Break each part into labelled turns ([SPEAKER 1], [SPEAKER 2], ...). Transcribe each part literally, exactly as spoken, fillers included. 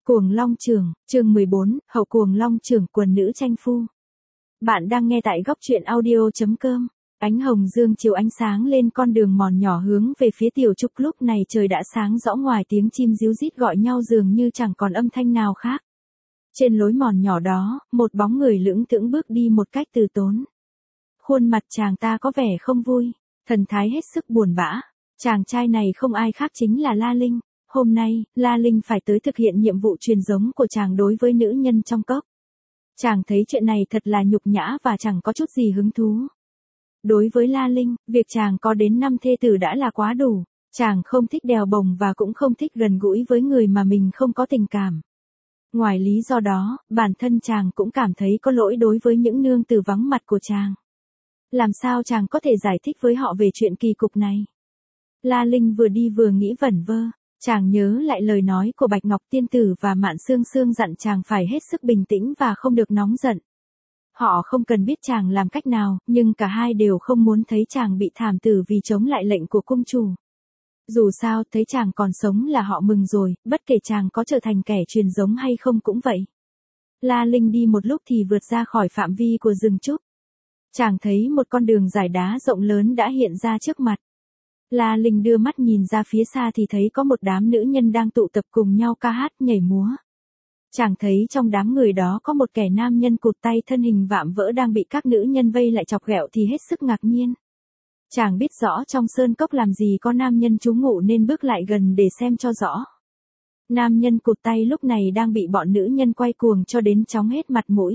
[SPEAKER 1] Cuồng Long Trưởng, chương mười bốn, Hậu Cuồng Long Trưởng quần nữ tranh phu. Bạn đang nghe tại góc truyện audio.com. Ánh hồng dương chiếu ánh sáng lên con đường mòn nhỏ hướng về phía tiểu trúc, lúc này trời đã sáng rõ, ngoài tiếng chim ríu rít gọi nhau dường như chẳng còn âm thanh nào khác. Trên lối mòn nhỏ đó, một bóng người lững thững bước đi một cách từ tốn. Khuôn mặt chàng ta có vẻ không vui, thần thái hết sức buồn bã. Chàng trai này không ai khác chính là La Linh. Hôm nay, La Linh phải tới thực hiện nhiệm vụ truyền giống của chàng đối với nữ nhân trong cốc. Chàng thấy chuyện này thật là nhục nhã và chẳng có chút gì hứng thú. Đối với La Linh, việc chàng có đến năm thê tử đã là quá đủ. Chàng không thích đèo bồng và cũng không thích gần gũi với người mà mình không có tình cảm. Ngoài lý do đó, bản thân chàng cũng cảm thấy có lỗi đối với những nương tử vắng mặt của chàng. Làm sao chàng có thể giải thích với họ về chuyện kỳ cục này? La Linh vừa đi vừa nghĩ vẩn vơ. Chàng nhớ lại lời nói của Bạch Ngọc Tiên Tử và Mạn Sương Sương dặn chàng phải hết sức bình tĩnh và không được nóng giận. Họ không cần biết chàng làm cách nào, nhưng cả hai đều không muốn thấy chàng bị thảm tử vì chống lại lệnh của cung chủ. Dù sao, thấy chàng còn sống là họ mừng rồi, bất kể chàng có trở thành kẻ truyền giống hay không cũng vậy. La Linh đi một lúc thì vượt ra khỏi phạm vi của rừng trúc. Chàng thấy một con đường dài đá rộng lớn đã hiện ra trước mặt. La Linh đưa mắt nhìn ra phía xa thì thấy có một đám nữ nhân đang tụ tập cùng nhau ca hát nhảy múa. Chàng thấy trong đám người đó có một kẻ nam nhân cụt tay, thân hình vạm vỡ đang bị các nữ nhân vây lại chọc ghẹo thì hết sức ngạc nhiên. Chàng biết rõ trong sơn cốc làm gì có nam nhân trú ngụ nên bước lại gần để xem cho rõ. Nam nhân cụt tay lúc này đang bị bọn nữ nhân quay cuồng cho đến chóng hết mặt mũi.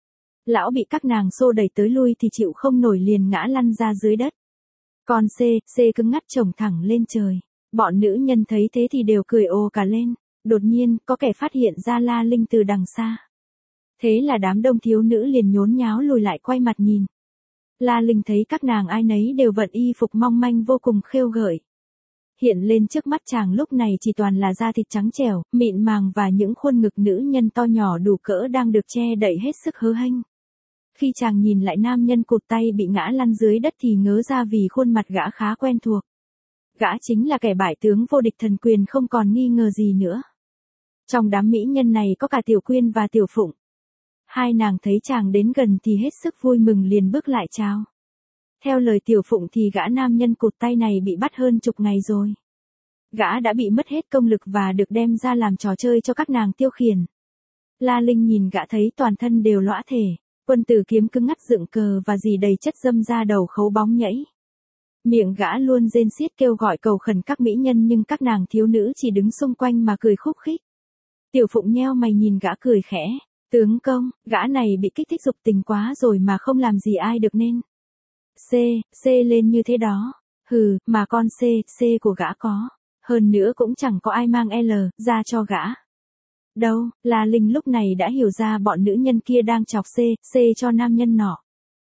[SPEAKER 1] Lão bị các nàng xô đẩy tới lui thì chịu không nổi liền ngã lăn ra dưới đất. Con C, C cứng ngắt chồng thẳng lên trời. Bọn nữ nhân thấy thế thì đều cười ồ cả lên. Đột nhiên, có kẻ phát hiện ra La Linh từ đằng xa. Thế là đám đông thiếu nữ liền nhốn nháo lùi lại quay mặt nhìn. La Linh thấy các nàng ai nấy đều vận y phục mong manh vô cùng khêu gợi. Hiện lên trước mắt chàng lúc này chỉ toàn là da thịt trắng trẻo, mịn màng và những khuôn ngực nữ nhân to nhỏ đủ cỡ đang được che đậy hết sức hớ hênh. Khi chàng nhìn lại nam nhân cụt tay bị ngã lăn dưới đất thì ngớ ra vì khuôn mặt gã khá quen thuộc. Gã chính là kẻ bại tướng vô địch Thần Quyền, không còn nghi ngờ gì nữa. Trong đám mỹ nhân này có cả Tiểu Quyên và Tiểu Phụng. Hai nàng thấy chàng đến gần thì hết sức vui mừng liền bước lại chào. Theo lời Tiểu Phụng thì gã nam nhân cụt tay này bị bắt hơn chục ngày rồi. Gã đã bị mất hết công lực và được đem ra làm trò chơi cho các nàng tiêu khiển. La Linh nhìn gã thấy toàn thân đều lõa thể. Quân tử kiếm cứng ngắt dựng cờ và dì đầy chất dâm ra đầu khấu bóng nhảy. Miệng gã luôn rên xiết kêu gọi cầu khẩn các mỹ nhân, nhưng các nàng thiếu nữ chỉ đứng xung quanh mà cười khúc khích. Tiểu Phụng nheo mày nhìn gã cười khẽ. Tướng công, gã này bị kích thích dục tình quá rồi mà không làm gì ai được nên. C, C lên như thế đó. Hừ, mà con C, C của gã có. Hơn nữa cũng chẳng có ai mang L ra cho gã. Đâu, La Linh lúc này đã hiểu ra bọn nữ nhân kia đang chọc C, C cho nam nhân nọ.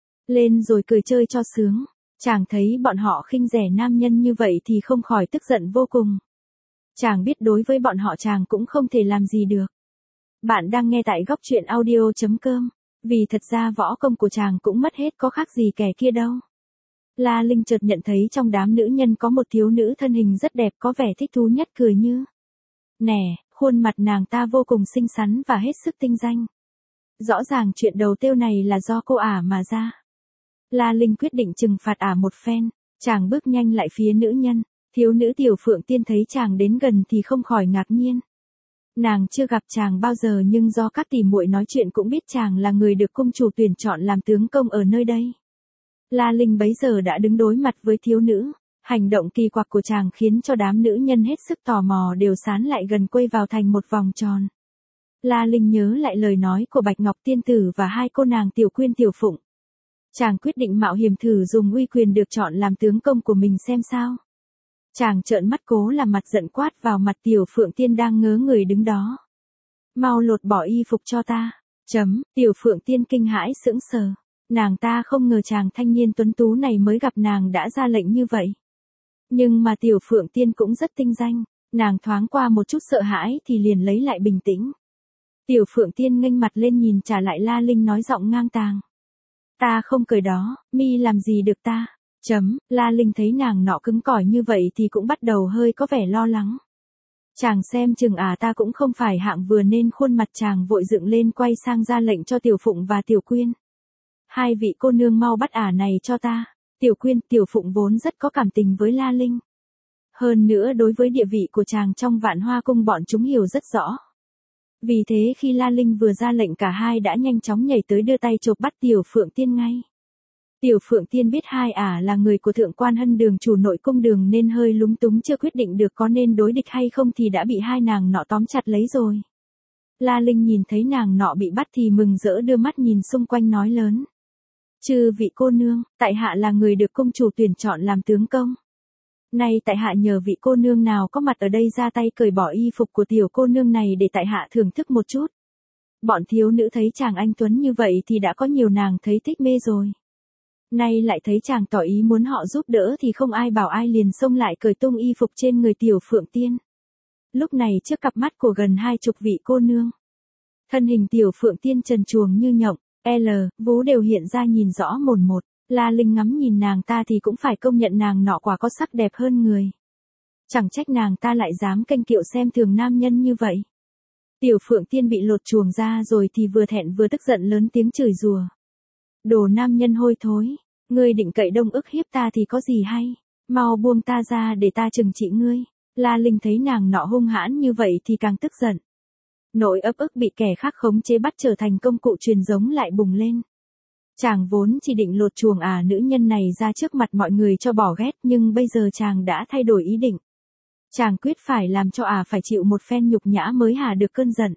[SPEAKER 1] Lên rồi cười chơi cho sướng. Chàng thấy bọn họ khinh rẻ nam nhân như vậy thì không khỏi tức giận vô cùng. Chàng biết đối với bọn họ chàng cũng không thể làm gì được. Bạn đang nghe tại góc truyện audio.com. Vì thật ra võ công của chàng cũng mất hết có khác gì kẻ kia đâu. La Linh chợt nhận thấy trong đám nữ nhân có một thiếu nữ thân hình rất đẹp, có vẻ thích thú nhất, cười như nè. Khuôn mặt nàng ta vô cùng xinh xắn và hết sức tinh danh. Rõ ràng chuyện đầu tiêu này là do cô ả mà ra. La Linh quyết định trừng phạt ả một phen. Chàng bước nhanh lại phía nữ nhân. Thiếu nữ Tiểu Phượng Tiên thấy chàng đến gần thì không khỏi ngạc nhiên. Nàng chưa gặp chàng bao giờ nhưng do các tỷ muội nói chuyện cũng biết chàng là người được cung chủ tuyển chọn làm tướng công ở nơi đây. La Linh bấy giờ đã đứng đối mặt với thiếu nữ. Hành động kỳ quặc của chàng khiến cho đám nữ nhân hết sức tò mò đều sán lại gần quay vào thành một vòng tròn. La Linh nhớ lại lời nói của Bạch Ngọc Tiên Tử và hai cô nàng Tiểu Quyên Tiểu Phụng. Chàng quyết định mạo hiểm thử dùng uy quyền được chọn làm tướng công của mình xem sao. Chàng trợn mắt cố làm mặt giận quát vào mặt Tiểu Phượng Tiên đang ngớ người đứng đó. Mau lột bỏ y phục cho ta. Chấm, Tiểu Phượng Tiên kinh hãi sững sờ. Nàng ta không ngờ chàng thanh niên tuấn tú này mới gặp nàng đã ra lệnh như vậy. Nhưng mà Tiểu Phượng Tiên cũng rất tinh danh, nàng thoáng qua một chút sợ hãi thì liền lấy lại bình tĩnh. Tiểu Phượng Tiên nghênh mặt lên nhìn trả lại La Linh nói giọng ngang tàng. Ta không cười đó, mi làm gì được ta. Chấm, La Linh thấy nàng nọ cứng cỏi như vậy thì cũng bắt đầu hơi có vẻ lo lắng. Chàng xem chừng à ta cũng không phải hạng vừa nên khuôn mặt chàng vội dựng lên quay sang ra lệnh cho Tiểu Phụng và Tiểu Quyên. Hai vị cô nương mau bắt ả này cho ta. Tiểu Quyên, Tiểu Phụng vốn rất có cảm tình với La Linh. Hơn nữa đối với địa vị của chàng trong Vạn Hoa Cung bọn chúng hiểu rất rõ. Vì thế khi La Linh vừa ra lệnh cả hai đã nhanh chóng nhảy tới đưa tay chộp bắt Tiểu Phượng Tiên ngay. Tiểu Phượng Tiên biết hai ả là người của Thượng Quan Hân Đường chủ nội cung Đường nên hơi lúng túng chưa quyết định được có nên đối địch hay không thì đã bị hai nàng nọ tóm chặt lấy rồi. La Linh nhìn thấy nàng nọ bị bắt thì mừng rỡ đưa mắt nhìn xung quanh nói lớn. Chư vị cô nương, tại hạ là người được công chủ tuyển chọn làm tướng công. Nay tại hạ nhờ vị cô nương nào có mặt ở đây ra tay cởi bỏ y phục của tiểu cô nương này để tại hạ thưởng thức một chút. Bọn thiếu nữ thấy chàng anh tuấn như vậy thì đã có nhiều nàng thấy thích mê rồi. Nay lại thấy chàng tỏ ý muốn họ giúp đỡ thì không ai bảo ai liền xông lại cởi tung y phục trên người Tiểu Phượng Tiên. Lúc này trước cặp mắt của gần hai chục vị cô nương, thân hình Tiểu Phượng Tiên trần truồng như nhộng, L, vú đều hiện ra nhìn rõ mồn một. La Linh ngắm nhìn nàng ta thì cũng phải công nhận nàng nọ quả có sắc đẹp hơn người. Chẳng trách nàng ta lại dám kênh kiệu xem thường nam nhân như vậy. Tiểu Phượng Tiên bị lột chuồng ra rồi thì vừa thẹn vừa tức giận lớn tiếng chửi rủa. Đồ nam nhân hôi thối, ngươi định cậy đông ức hiếp ta thì có gì hay, mau buông ta ra để ta trừng trị ngươi. La Linh thấy nàng nọ hung hãn như vậy thì càng tức giận. Nỗi ấp ức bị kẻ khác khống chế bắt trở thành công cụ truyền giống lại bùng lên. Chàng vốn chỉ định lột chuồng à nữ nhân này ra trước mặt mọi người cho bỏ ghét nhưng bây giờ chàng đã thay đổi ý định. Chàng quyết phải làm cho à phải chịu một phen nhục nhã mới hà được cơn giận.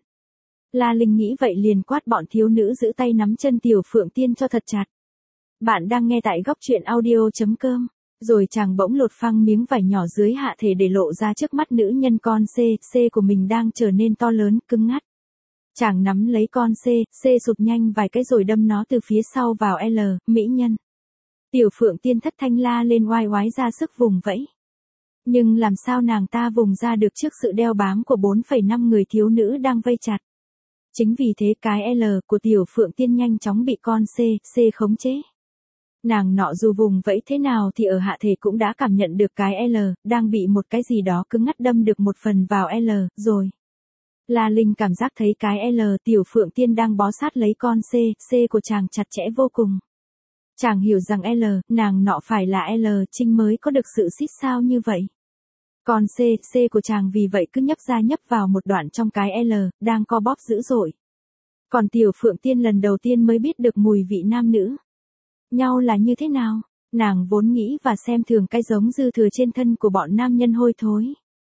[SPEAKER 1] La Linh nghĩ vậy liền quát bọn thiếu nữ giữ tay nắm chân Tiểu Phượng Tiên cho thật chặt. Bạn đang nghe tại góc truyện audio chấm com. Rồi chàng bỗng lột phăng miếng vải nhỏ dưới hạ thể để lộ ra trước mắt nữ nhân con C, C của mình đang trở nên to lớn, cứng ngắt. Chàng nắm lấy con C, C sụp nhanh vài cái rồi đâm nó từ phía sau vào L, mỹ nhân. Tiểu Phượng Tiên thất thanh la lên oai oái ra sức vùng vẫy. Nhưng làm sao nàng ta vùng ra được trước sự đeo bám của bốn phẩy năm người thiếu nữ đang vây chặt. Chính vì thế cái L của Tiểu Phượng Tiên nhanh chóng bị con C, C khống chế. Nàng nọ dù vùng vẫy thế nào thì ở hạ thể cũng đã cảm nhận được cái L, đang bị một cái gì đó cứng ngắt đâm được một phần vào L, rồi. La Linh cảm giác thấy cái L Tiểu Phượng Tiên đang bó sát lấy con C, C của chàng chặt chẽ vô cùng. Chàng hiểu rằng L, nàng nọ phải là L trinh mới có được sự xít sao như vậy. Còn C, C của chàng vì vậy cứ nhấp ra nhấp vào một đoạn trong cái L, đang co bóp dữ dội. Còn Tiểu Phượng Tiên lần đầu tiên mới biết được mùi vị nam nữ nhau là như thế nào. Nàng vốn nghĩ và xem thường cái giống dư thừa trên thân của bọn nam nhân hôi thối.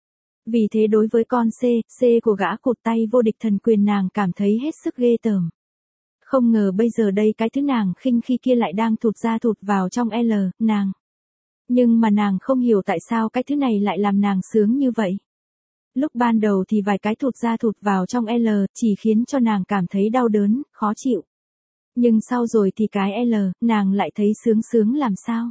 [SPEAKER 1] Vì thế đối với con C, C của gã cụt tay vô địch thần quyền nàng cảm thấy hết sức ghê tởm. Không ngờ bây giờ đây cái thứ nàng khinh khi kia lại đang thụt ra thụt vào trong L, nàng. Nhưng mà nàng không hiểu tại sao cái thứ này lại làm nàng sướng như vậy. Lúc ban đầu thì vài cái thụt ra thụt vào trong L chỉ khiến cho nàng cảm thấy đau đớn, khó chịu. Nhưng sau rồi thì cái L, nàng lại thấy sướng sướng làm sao.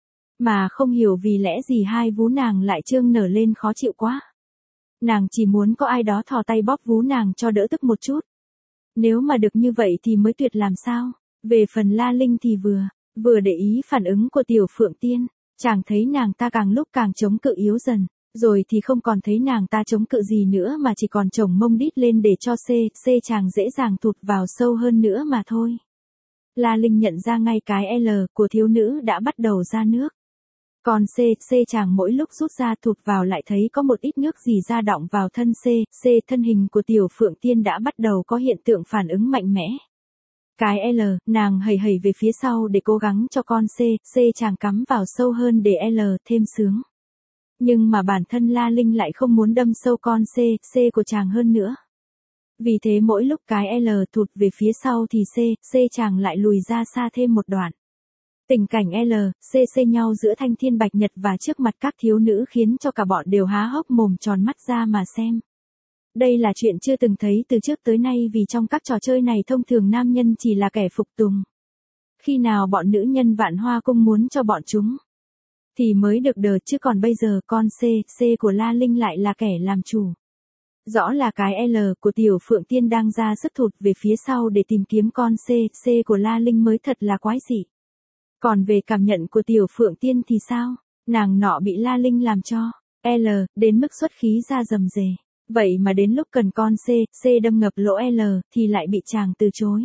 [SPEAKER 1] Mà không hiểu vì lẽ gì hai vú nàng lại trương nở lên khó chịu quá. Nàng chỉ muốn có ai đó thò tay bóp vú nàng cho đỡ tức một chút. Nếu mà được như vậy thì mới tuyệt làm sao. Về phần La Linh thì vừa, vừa để ý phản ứng của Tiểu Phượng Tiên, chàng thấy nàng ta càng lúc càng chống cự yếu dần. Rồi thì không còn thấy nàng ta chống cự gì nữa mà chỉ còn chồng mông đít lên để cho C, C chàng dễ dàng thụt vào sâu hơn nữa mà thôi. La Linh nhận ra ngay cái L của thiếu nữ đã bắt đầu ra nước. Còn C, C chàng mỗi lúc rút ra thụt vào lại thấy có một ít nước gì ra đọng vào thân C, C thân hình của Tiểu Phượng Tiên đã bắt đầu có hiện tượng phản ứng mạnh mẽ. Cái L, nàng hầy hầy về phía sau để cố gắng cho con C, C chàng cắm vào sâu hơn để L thêm sướng. Nhưng mà bản thân La Linh lại không muốn đâm sâu con C, C của chàng hơn nữa. Vì thế mỗi lúc cái L thụt về phía sau thì C, C chàng lại lùi ra xa thêm một đoạn. Tình cảnh L, C C nhau giữa thanh thiên bạch nhật và trước mặt các thiếu nữ khiến cho cả bọn đều há hốc mồm tròn mắt ra mà xem. Đây là chuyện chưa từng thấy từ trước tới nay vì trong các trò chơi này thông thường nam nhân chỉ là kẻ phục tùng. Khi nào bọn nữ nhân Vạn Hoa Cung muốn cho bọn chúng thì mới được đờ chứ còn bây giờ con C, C của La Linh lại là kẻ làm chủ. Rõ là cái L của Tiểu Phượng Tiên đang ra sức thụt về phía sau để tìm kiếm con C, C của La Linh mới thật là quái dị. Còn về cảm nhận của Tiểu Phượng Tiên thì sao? Nàng nọ bị La Linh làm cho L đến mức xuất khí ra rầm rề. Vậy mà đến lúc cần con C, C đâm ngập lỗ L, thì lại bị chàng từ chối.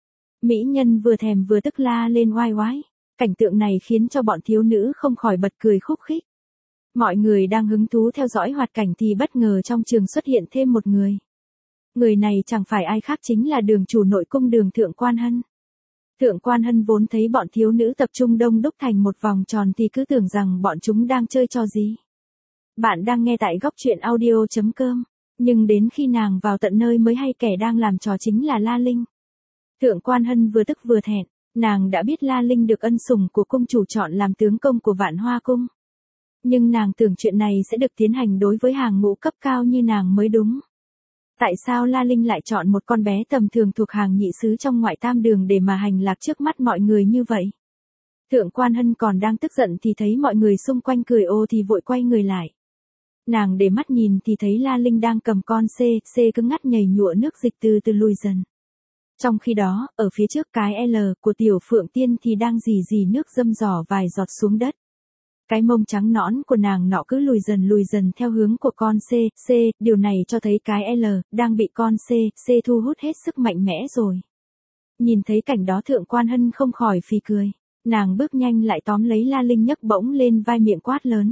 [SPEAKER 1] Mỹ nhân vừa thèm vừa tức la lên oai oái. Cảnh tượng này khiến cho bọn thiếu nữ không khỏi bật cười khúc khích. Mọi người đang hứng thú theo dõi hoạt cảnh thì bất ngờ trong trường xuất hiện thêm một người. Người này chẳng phải ai khác chính là đường chủ nội cung Đường Thượng Quan Hân. Thượng Quan Hân vốn thấy bọn thiếu nữ tập trung đông đúc thành một vòng tròn thì cứ tưởng rằng bọn chúng đang chơi trò gì. Bạn đang nghe tại góc truyện audio chấm com, nhưng đến khi nàng vào tận nơi mới hay kẻ đang làm trò chính là La Linh. Thượng Quan Hân vừa tức vừa thẹn, nàng đã biết La Linh được ân sủng của cung chủ chọn làm tướng công của Vạn Hoa Cung. Nhưng nàng tưởng chuyện này sẽ được tiến hành đối với hàng ngũ cấp cao như nàng mới đúng. Tại sao La Linh lại chọn một con bé tầm thường thuộc hàng nhị sứ trong ngoại tam đường để mà hành lạc trước mắt mọi người như vậy? Thượng Quan Hân còn đang tức giận thì thấy mọi người xung quanh cười ô thì vội quay người lại. Nàng để mắt nhìn thì thấy La Linh đang cầm con C, C cứng ngắt nhảy nhụa nước dịch từ từ lùi dần. Trong khi đó, ở phía trước cái L của Tiểu Phượng Tiên thì đang rỉ rỉ nước râm rỏ vài giọt xuống đất. Cái mông trắng nõn của nàng nọ cứ lùi dần lùi dần theo hướng của con C, C, điều này cho thấy cái L đang bị con C, C thu hút hết sức mạnh mẽ rồi. Nhìn thấy cảnh đó Thượng Quan Hân không khỏi phì cười. Nàng bước nhanh lại tóm lấy La Linh nhấc bổng lên vai miệng quát lớn.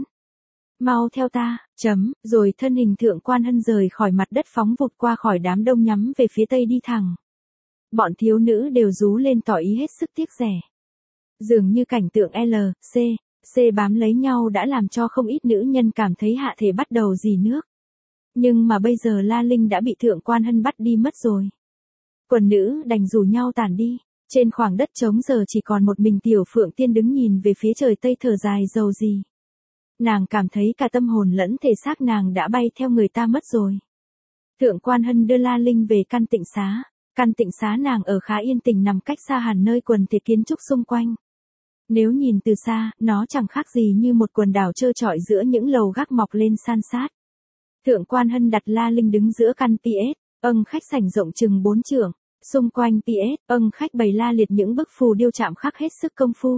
[SPEAKER 1] Mau theo ta, chấm, rồi thân hình Thượng Quan Hân rời khỏi mặt đất phóng vụt qua khỏi đám đông nhắm về phía tây đi thẳng. Bọn thiếu nữ đều rú lên tỏ ý hết sức tiếc rẻ. Dường như cảnh tượng L, C, C bám lấy nhau đã làm cho không ít nữ nhân cảm thấy hạ thể bắt đầu rỉ nước. Nhưng mà bây giờ La Linh đã bị Thượng Quan Hân bắt đi mất rồi. Quần nữ đành rủ nhau tản đi. Trên khoảng đất trống giờ chỉ còn một mình Tiểu Phượng Tiên đứng nhìn về phía trời tây thở dài dầu gì. Nàng cảm thấy cả tâm hồn lẫn thể xác nàng đã bay theo người ta mất rồi. Thượng Quan Hân đưa La Linh về căn tịnh xá. Căn tịnh xá nàng ở khá yên tĩnh nằm cách xa hẳn nơi quần thể kiến trúc xung quanh. Nếu nhìn từ xa, nó chẳng khác gì như một quần đảo trơ trọi giữa những lầu gác mọc lên san sát. Thượng Quan Hân đặt La Linh đứng giữa căn pê ét, âng khách sảnh rộng chừng bốn trượng. Xung quanh pê ét, âng khách bày la liệt những bức phù điêu chạm khắc hết sức công phu.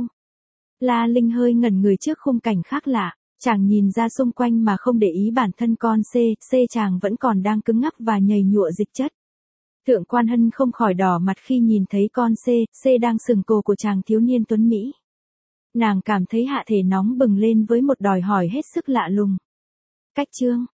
[SPEAKER 1] La Linh hơi ngẩn người trước khung cảnh khác lạ, chàng nhìn ra xung quanh mà không để ý bản thân con C, C chàng vẫn còn đang cứng ngắc và nhầy nhụa dịch chất. Thượng Quan Hân không khỏi đỏ mặt khi nhìn thấy con C, C đang sừng cổ của chàng thiếu niên tuấn Mỹ. Nàng cảm thấy hạ thể nóng bừng lên với một đòi hỏi hết sức lạ lùng. Cách chương